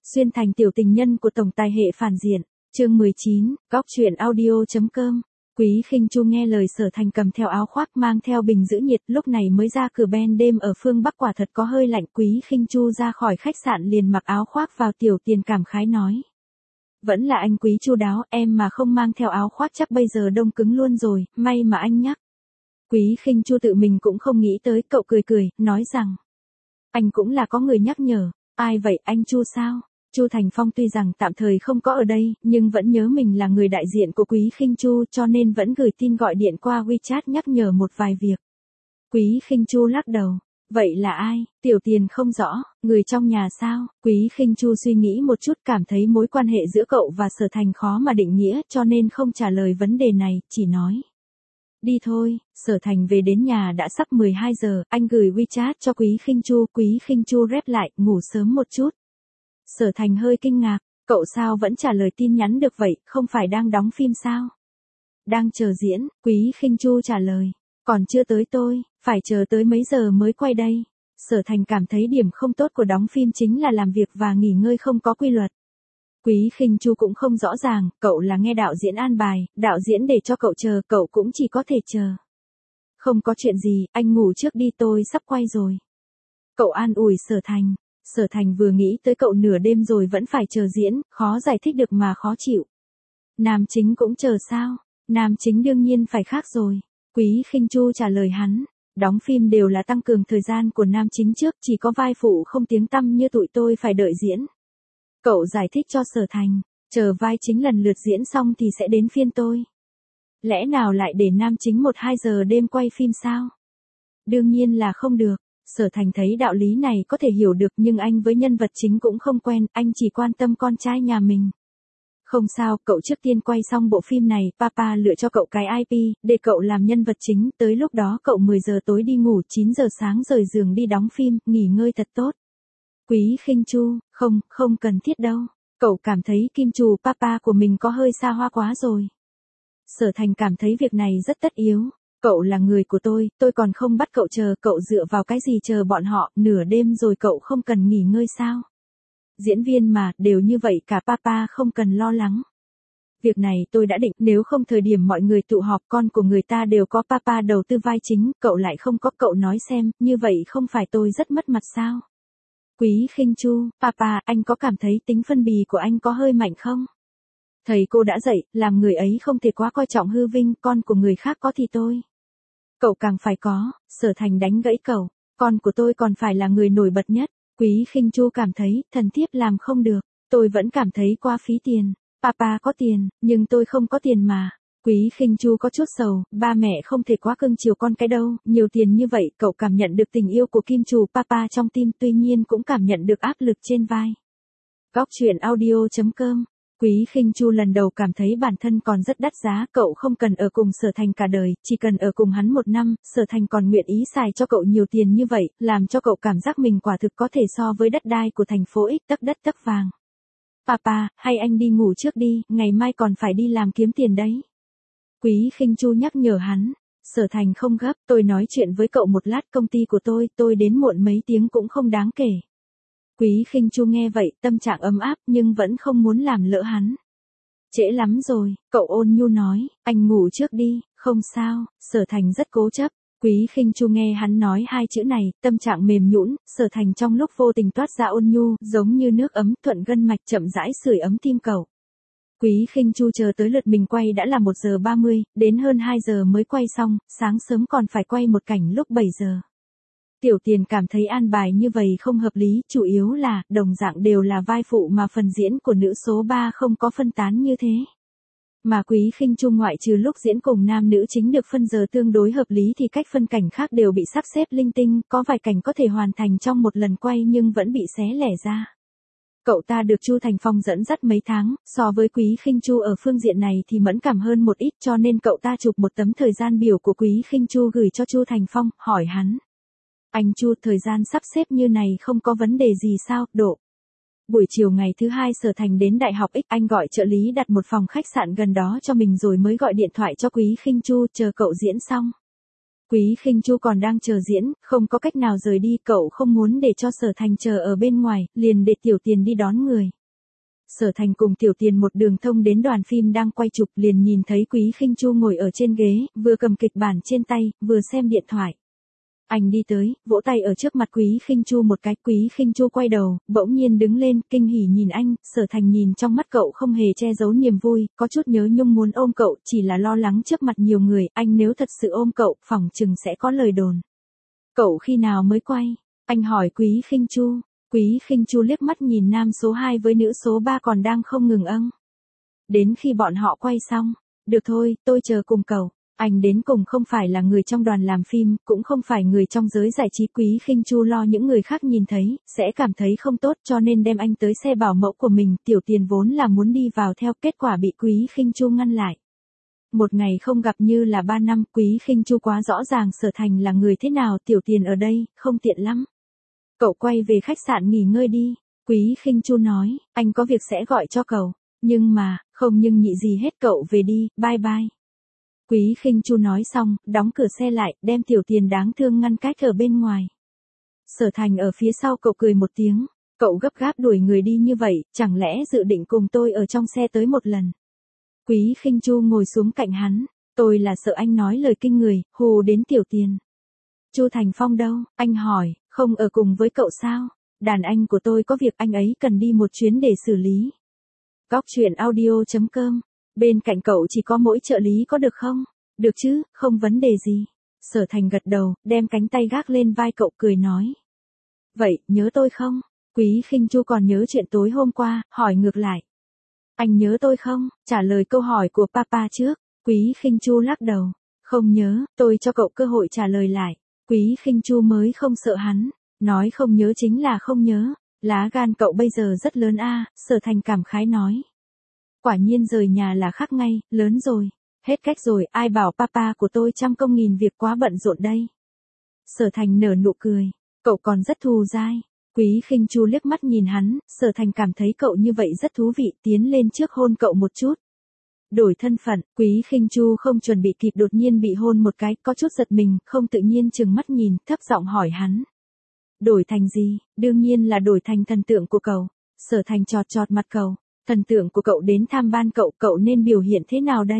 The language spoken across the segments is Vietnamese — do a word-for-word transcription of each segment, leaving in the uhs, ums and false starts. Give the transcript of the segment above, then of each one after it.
Xuyên thành tiểu tình nhân của tổng tài hệ phản diện. Chương mười chín, góc truyện audio.com. Quý Khinh Chu nghe lời Sở Thành cầm theo áo khoác mang theo bình giữ nhiệt, lúc này mới ra cửa ban đêm ở phương Bắc quả thật có hơi lạnh. Quý Khinh Chu ra khỏi khách sạn liền mặc áo khoác vào, Tiểu Tiền cảm khái nói. Vẫn là anh Quý chu đáo, em mà không mang theo áo khoác chắc bây giờ đông cứng luôn rồi, may mà anh nhắc. Quý Khinh Chu tự mình cũng không nghĩ tới, cậu cười cười, nói rằng. Anh cũng là có người nhắc nhở. Ai vậy, anh Chu sao? Chu Thành Phong tuy rằng tạm thời không có ở đây, nhưng vẫn nhớ mình là người đại diện của Quý Khinh Chu cho nên vẫn gửi tin gọi điện qua WeChat nhắc nhở một vài việc. Quý Khinh Chu lắc đầu. Vậy là ai? Tiểu Tiền không rõ, người trong nhà sao? Quý Khinh Chu suy nghĩ một chút, cảm thấy mối quan hệ giữa cậu và Sở Thành khó mà định nghĩa cho nên không trả lời vấn đề này, chỉ nói. Đi thôi. Sở Thành về đến nhà đã sắp mười hai giờ, anh gửi WeChat cho Quý Khinh Chu, Quý Khinh Chu rep lại, ngủ sớm một chút. Sở Thành hơi kinh ngạc, cậu sao vẫn trả lời tin nhắn được vậy, không phải đang đóng phim sao? Đang chờ diễn, Quý Khinh Chu trả lời, còn chưa tới tôi, phải chờ tới mấy giờ mới quay đây. Sở Thành cảm thấy điểm không tốt của đóng phim chính là làm việc và nghỉ ngơi không có quy luật. Quý Khinh Chu cũng không rõ ràng, cậu là nghe đạo diễn an bài, đạo diễn để cho cậu chờ, cậu cũng chỉ có thể chờ. Không có chuyện gì, anh ngủ trước đi, tôi sắp quay rồi. Cậu an ủi Sở Thành. Sở Thành vừa nghĩ tới cậu nửa đêm rồi vẫn phải chờ diễn, khó giải thích được mà khó chịu. Nam chính cũng chờ sao? Nam chính đương nhiên phải khác rồi. Quý Khinh Chu trả lời hắn. Đóng phim đều là tăng cường thời gian của nam chính trước, chỉ có vai phụ không tiếng tăm như tụi tôi phải đợi diễn. Cậu giải thích cho Sở Thành, chờ vai chính lần lượt diễn xong thì sẽ đến phiên tôi. Lẽ nào lại để nam chính một hai giờ đêm quay phim sao? Đương nhiên là không được. Sở Thành thấy đạo lý này có thể hiểu được nhưng anh với nhân vật chính cũng không quen, anh chỉ quan tâm con trai nhà mình. Không sao, cậu trước tiên quay xong bộ phim này, Papa lựa cho cậu cái i pê, để cậu làm nhân vật chính, tới lúc đó cậu mười giờ tối đi ngủ, chín giờ sáng rời giường đi đóng phim, nghỉ ngơi thật tốt. Quý Khinh Chu, không, không cần thiết đâu. Cậu cảm thấy kim chủ Papa của mình có hơi xa hoa quá rồi. Sở Thành cảm thấy việc này rất tất yếu. Cậu là người của tôi, tôi còn không bắt cậu chờ, cậu dựa vào cái gì chờ bọn họ, nửa đêm rồi cậu không cần nghỉ ngơi sao? Diễn viên mà, đều như vậy cả, Papa không cần lo lắng. Việc này tôi đã định, nếu không thời điểm mọi người tụ họp con của người ta đều có Papa đầu tư vai chính, cậu lại không có, cậu nói xem, như vậy không phải tôi rất mất mặt sao? Quý Khinh Chu, Papa, anh có cảm thấy tính phân bì của anh có hơi mạnh không? Thầy cô đã dạy, làm người ấy không thể quá coi trọng hư vinh, con của người khác có thì tôi. Cậu càng phải có. Sở Thành đánh gãy cậu, con của tôi còn phải là người nổi bật nhất. Quý Khinh Chu cảm thấy, thần thiếp làm không được, tôi vẫn cảm thấy quá phí tiền. Papa có tiền, nhưng tôi không có tiền mà. Quý Khinh Chu có chút sầu, ba mẹ không thể quá cưng chiều con cái đâu, nhiều tiền như vậy, cậu cảm nhận được tình yêu của kim chủ Papa trong tim, tuy nhiên cũng cảm nhận được áp lực trên vai. Góc truyện audio.com. Quý Khinh Chu lần đầu cảm thấy bản thân còn rất đắt giá, cậu không cần ở cùng Sở Thành cả đời, chỉ cần ở cùng hắn một năm, Sở Thành còn nguyện ý xài cho cậu nhiều tiền như vậy, làm cho cậu cảm giác mình quả thực có thể so với đất đai của thành phố X, tấc đất tấc vàng. Papa, hay anh đi ngủ trước đi, ngày mai còn phải đi làm kiếm tiền đấy. Quý Khinh Chu nhắc nhở hắn. Sở Thành không gấp, tôi nói chuyện với cậu một lát, công ty của tôi, tôi đến muộn mấy tiếng cũng không đáng kể. Quý Khinh Chu nghe vậy, tâm trạng ấm áp nhưng vẫn không muốn làm lỡ hắn. Trễ lắm rồi, cậu ôn nhu nói, anh ngủ trước đi, không sao. Sở Thành rất cố chấp. Quý Khinh Chu nghe hắn nói hai chữ này, tâm trạng mềm nhũn, Sở Thành trong lúc vô tình toát ra ôn nhu, giống như nước ấm thuận gân mạch chậm rãi sưởi ấm tim cậu. Quý Khinh Chu chờ tới lượt mình quay đã là một giờ ba mươi, đến hơn hai giờ mới quay xong, sáng sớm còn phải quay một cảnh lúc bảy giờ. Tiểu Tiền cảm thấy an bài như vậy không hợp lý, chủ yếu là, đồng dạng đều là vai phụ mà phần diễn của nữ số ba không có phân tán như thế. Mà Quý Khinh Chu ngoại trừ lúc diễn cùng nam nữ chính được phân giờ tương đối hợp lý thì cách phân cảnh khác đều bị sắp xếp linh tinh, có vài cảnh có thể hoàn thành trong một lần quay nhưng vẫn bị xé lẻ ra. Cậu ta được Chu Thành Phong dẫn dắt mấy tháng, so với Quý Khinh Chu ở phương diện này thì mẫn cảm hơn một ít cho nên cậu ta chụp một tấm thời gian biểu của Quý Khinh Chu gửi cho Chu Thành Phong, hỏi hắn. Anh Chu, thời gian sắp xếp như này không có vấn đề gì sao, độ. Buổi chiều ngày thứ hai Sở Thành đến Đại học X, anh gọi trợ lý đặt một phòng khách sạn gần đó cho mình rồi mới gọi điện thoại cho Quý Khinh Chu, chờ cậu diễn xong. Quý Khinh Chu còn đang chờ diễn, không có cách nào rời đi, cậu không muốn để cho Sở Thành chờ ở bên ngoài, liền để Tiểu Tiền đi đón người. Sở Thành cùng Tiểu Tiền một đường thông đến đoàn phim đang quay chụp, liền nhìn thấy Quý Khinh Chu ngồi ở trên ghế, vừa cầm kịch bản trên tay, vừa xem điện thoại. Anh đi tới, vỗ tay ở trước mặt Quý Khinh Chu một cái, Quý Khinh Chu quay đầu, bỗng nhiên đứng lên, kinh hỉ nhìn anh, Sở Thành nhìn trong mắt cậu không hề che giấu niềm vui, có chút nhớ nhung muốn ôm cậu, chỉ là lo lắng trước mặt nhiều người, anh nếu thật sự ôm cậu, phỏng chừng sẽ có lời đồn. Cậu khi nào mới quay? Anh hỏi Quý Khinh Chu. Quý Khinh Chu liếc mắt nhìn nam số hai với nữ số ba còn đang không ngừng âng. Đến khi bọn họ quay xong. Được thôi, tôi chờ cùng cậu. Anh đến cùng không phải là người trong đoàn làm phim, cũng không phải người trong giới giải trí. Quý Khinh Chu lo những người khác nhìn thấy, sẽ cảm thấy không tốt cho nên đem anh tới xe bảo mẫu của mình. Tiểu Tiền vốn là muốn đi vào theo, kết quả bị Quý Khinh Chu ngăn lại. Một ngày không gặp như là ba năm, Quý Khinh Chu quá rõ ràng Sở Thành là người thế nào, Tiểu Tiền ở đây, không tiện lắm. Cậu quay về khách sạn nghỉ ngơi đi. Quý Khinh Chu nói, anh có việc sẽ gọi cho cậu. Nhưng mà, không nhưng nhị gì hết, cậu về đi, bye bye. Quý Khinh Chu nói xong, đóng cửa xe lại, đem Tiểu Tiền đáng thương ngăn cách ở bên ngoài. Sở Thành ở phía sau cậu cười một tiếng, cậu gấp gáp đuổi người đi như vậy, chẳng lẽ dự định cùng tôi ở trong xe tới một lần. Quý Khinh Chu ngồi xuống cạnh hắn, tôi là sợ anh nói lời kinh người, hù đến Tiểu Tiền. Chu Thành Phong đâu, anh hỏi, không ở cùng với cậu sao? Đàn anh của tôi có việc anh ấy cần đi một chuyến để xử lý. Góc truyện audio chấm com. Bên cạnh cậu chỉ có mỗi trợ lý có được không? Được chứ, không vấn đề gì. Sở Thành gật đầu, đem cánh tay gác lên vai cậu cười nói. Vậy, nhớ tôi không? Quý Khinh Chu còn nhớ chuyện tối hôm qua, hỏi ngược lại. Anh nhớ tôi không? Trả lời câu hỏi của Papa trước. Quý Khinh Chu lắc đầu. Không nhớ, tôi cho cậu cơ hội trả lời lại. Quý Khinh Chu mới không sợ hắn. Nói không nhớ chính là không nhớ. Lá gan cậu bây giờ rất lớn a, Sở Thành cảm khái nói. Quả nhiên rời nhà là khác ngay, lớn rồi. Hết cách rồi, ai bảo papa của tôi trăm công nghìn việc quá bận rộn đây. Sở Thành nở nụ cười. Cậu còn rất thù dai. Quý Khinh Chu liếc mắt nhìn hắn, Sở Thành cảm thấy cậu như vậy rất thú vị, tiến lên trước hôn cậu một chút. Đổi thân phận, Quý Khinh Chu không chuẩn bị kịp đột nhiên bị hôn một cái, có chút giật mình, không tự nhiên chừng mắt nhìn, thấp giọng hỏi hắn. Đổi thành gì? Đương nhiên là đổi thành thần tượng của cậu. Sở Thành chọt chọt mặt cậu. Thần tượng của cậu đến tham ban cậu, cậu nên biểu hiện thế nào đây?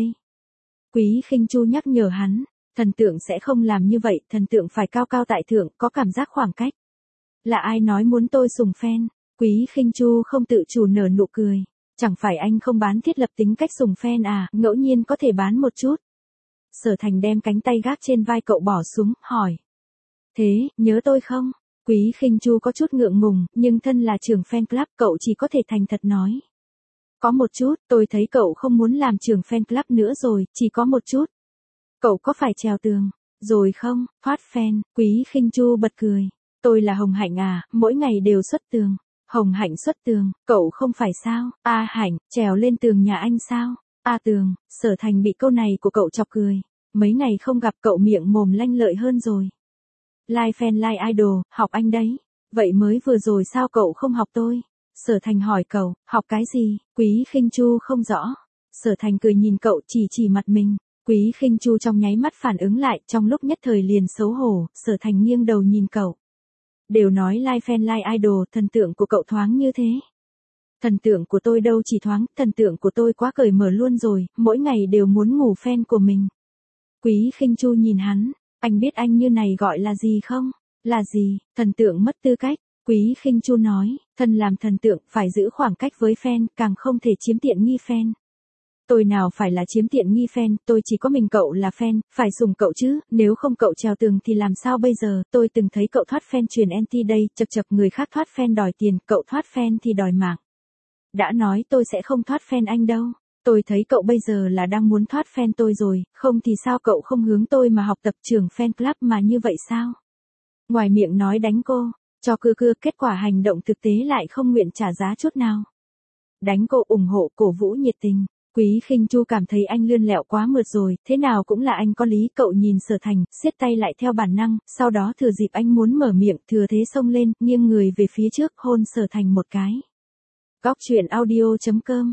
Quý Khinh Chu nhắc nhở hắn, thần tượng sẽ không làm như vậy, thần tượng phải cao cao tại thượng, có cảm giác khoảng cách. Là ai nói muốn tôi sùng fan? Quý Khinh Chu không tự chủ nở nụ cười. Chẳng phải anh không bán thiết lập tính cách sùng fan à, ngẫu nhiên có thể bán một chút. Sở Thành đem cánh tay gác trên vai cậu bỏ xuống, hỏi. Thế, nhớ tôi không? Quý Khinh Chu có chút ngượng ngùng, nhưng thân là trưởng fan club, cậu chỉ có thể thành thật nói. Có một chút, tôi thấy cậu không muốn làm trưởng fan club nữa rồi, chỉ có một chút. Cậu có phải trèo tường, rồi không, thoát fan? Quý Khinh Chu bật cười. Tôi là Hồng Hạnh à, mỗi ngày đều xuất tường. Hồng Hạnh xuất tường, cậu không phải sao? A Hạnh, trèo lên tường nhà anh sao? A tường, Sở Thành bị câu này của cậu chọc cười. Mấy ngày không gặp cậu miệng mồm lanh lợi hơn rồi. Like fan like idol, học anh đấy. Vậy mới vừa rồi sao cậu không học tôi? Sở Thành hỏi cậu, học cái gì? Quý Khinh Chu không rõ. Sở Thành cười nhìn cậu, chỉ chỉ mặt mình. Quý Khinh Chu trong nháy mắt phản ứng lại, trong lúc nhất thời liền xấu hổ, Sở Thành nghiêng đầu nhìn cậu. Đều nói like fan like idol, thần tượng của cậu thoáng như thế. Thần tượng của tôi đâu chỉ thoáng, thần tượng của tôi quá cởi mở luôn rồi, mỗi ngày đều muốn ngủ fan của mình. Quý Khinh Chu nhìn hắn, anh biết anh như này gọi là gì không? Là gì? Thần tượng mất tư cách. Quý Khinh Chu nói, thân làm thần tượng phải giữ khoảng cách với fan, càng không thể chiếm tiện nghi fan. Tôi nào phải là chiếm tiện nghi fan, tôi chỉ có mình cậu là fan, phải sủng cậu chứ, nếu không cậu trèo tường thì làm sao bây giờ, tôi từng thấy cậu thoát fan truyền anti đây, chật chật người khác thoát fan đòi tiền, cậu thoát fan thì đòi mạng. Đã nói tôi sẽ không thoát fan anh đâu, tôi thấy cậu bây giờ là đang muốn thoát fan tôi rồi, không thì sao cậu không hướng tôi mà học tập trưởng fan club mà như vậy sao? Ngoài miệng nói đánh cô, cho cưa cưa, kết quả hành động thực tế lại không nguyện trả giá chút nào. Đánh cô, ủng hộ, cổ vũ nhiệt tình. Quý Khinh Chu cảm thấy anh lươn lẹo quá mượt rồi, thế nào cũng là anh có lý, cậu nhìn Sở Thành, siết tay lại theo bản năng, sau đó thừa dịp anh muốn mở miệng, thừa thế xông lên, nghiêng người về phía trước, hôn Sở Thành một cái. Góc truyện audio chấm com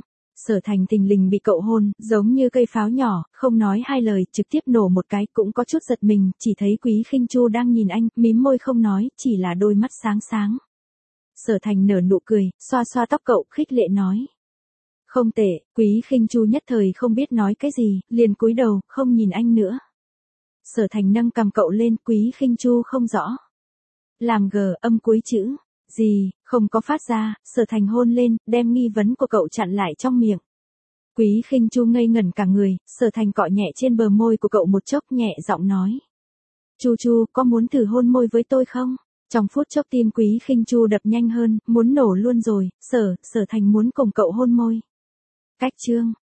Sở Thành tình lình bị cậu hôn, giống như cây pháo nhỏ, không nói hai lời, trực tiếp nổ một cái, cũng có chút giật mình, chỉ thấy Quý Khinh Chu đang nhìn anh, mím môi không nói, chỉ là đôi mắt sáng sáng. Sở Thành nở nụ cười, xoa xoa tóc cậu, khích lệ nói. Không tệ. Quý Khinh Chu nhất thời không biết nói cái gì, liền cúi đầu, không nhìn anh nữa. Sở Thành nâng cằm cậu lên, Quý Khinh Chu không rõ. Làm gờ, âm cuối chữ. Gì, không có phát ra, Sở Thành hôn lên, đem nghi vấn của cậu chặn lại trong miệng. Quý Khinh Chu ngây ngẩn cả người, Sở Thành cọ nhẹ trên bờ môi của cậu một chốc, nhẹ giọng nói. Chu Chu, có muốn thử hôn môi với tôi không? Trong phút chốc tim Quý Khinh Chu đập nhanh hơn, muốn nổ luôn rồi, Sở, Sở Thành muốn cùng cậu hôn môi. Cách chương.